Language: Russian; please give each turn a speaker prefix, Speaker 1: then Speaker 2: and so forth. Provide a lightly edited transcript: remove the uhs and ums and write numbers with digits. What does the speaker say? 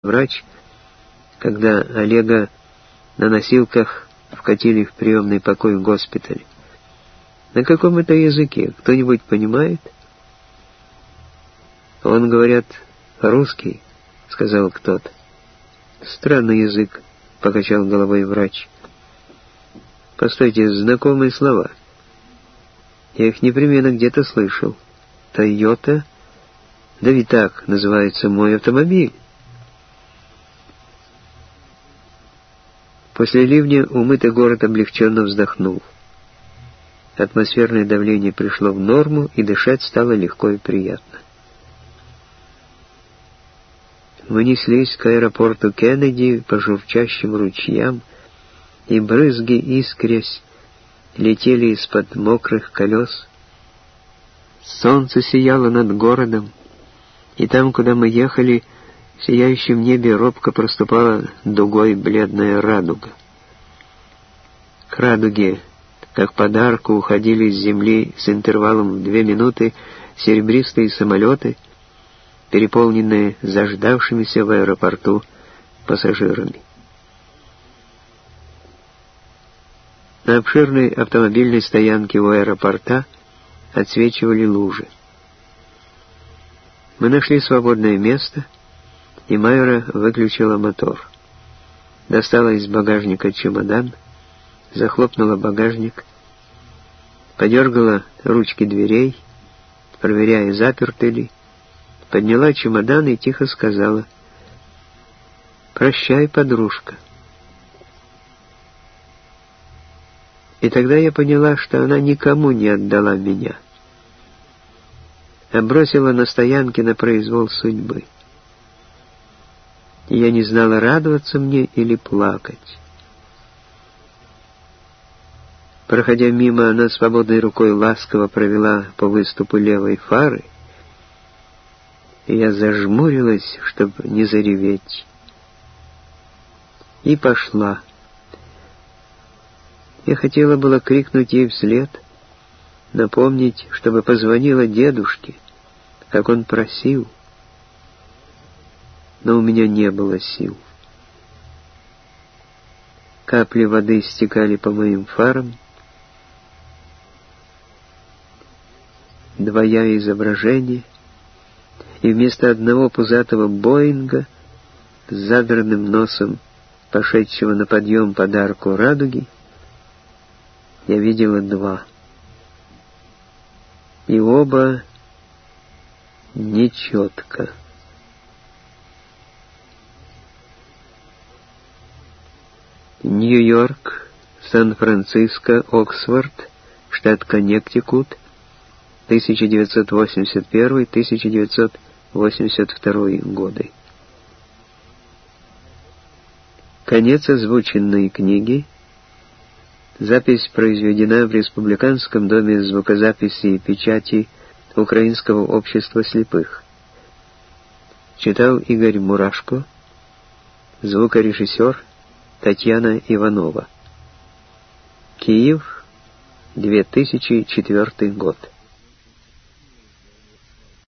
Speaker 1: врач, когда Олега на носилках вкатили в приемный покой в госпитале. На каком это языке? Кто-нибудь понимает? Он, говорят, русский, сказал кто-то. Странный язык, покачал головой врач. Постойте, знакомые слова. Я их непременно где-то слышал. Тойота? Да ведь так называется мой автомобиль. После ливня умытый город облегченно вздохнул. Атмосферное давление пришло в норму, и дышать стало легко и приятно. Мы неслись к аэропорту Кеннеди по журчащим ручьям, и брызги, искрясь, летели из-под мокрых колес. Солнце сияло над городом, и там, куда мы ехали, в сияющем небе робко проступала дугой бледная радуга. К радуге, как подарку, уходили с земли с интервалом в 2 минуты серебристые самолеты, переполненные заждавшимися в аэропорту пассажирами. На обширной автомобильной стоянке у аэропорта отсвечивали лужи. Мы нашли свободное место, и Майра выключила мотор. Достала из багажника чемодан, захлопнула багажник, подергала ручки дверей, проверяя, заперты ли, подняла чемодан и тихо сказала: «Прощай, подружка». И тогда я поняла, что она никому не отдала меня, а бросила на стоянке на произвол судьбы. И я не знала, радоваться мне или плакать. Проходя мимо, она свободной рукой ласково провела по выступу левой фары, и я зажмурилась, чтобы не зареветь, и пошла. Я хотела было крикнуть ей вслед, напомнить, чтобы позвонила дедушке, как он просил, но у меня не было сил. Капли воды стекали по моим фарам, двоя изображения, и вместо одного пузатого Боинга с задранным носом, пошедшего на подъем подарку радуги, я видела 2. И оба нечетко. Нью-Йорк, Сан-Франциско, Оксфорд, штат Коннектикут, 1981-1982 годы. Конец озвученной книги. Запись произведена в Республиканском доме звукозаписи и печати Украинского общества слепых. Читал Игорь Мурашко, звукорежиссер Татьяна Иванова. Киев, 2004 год.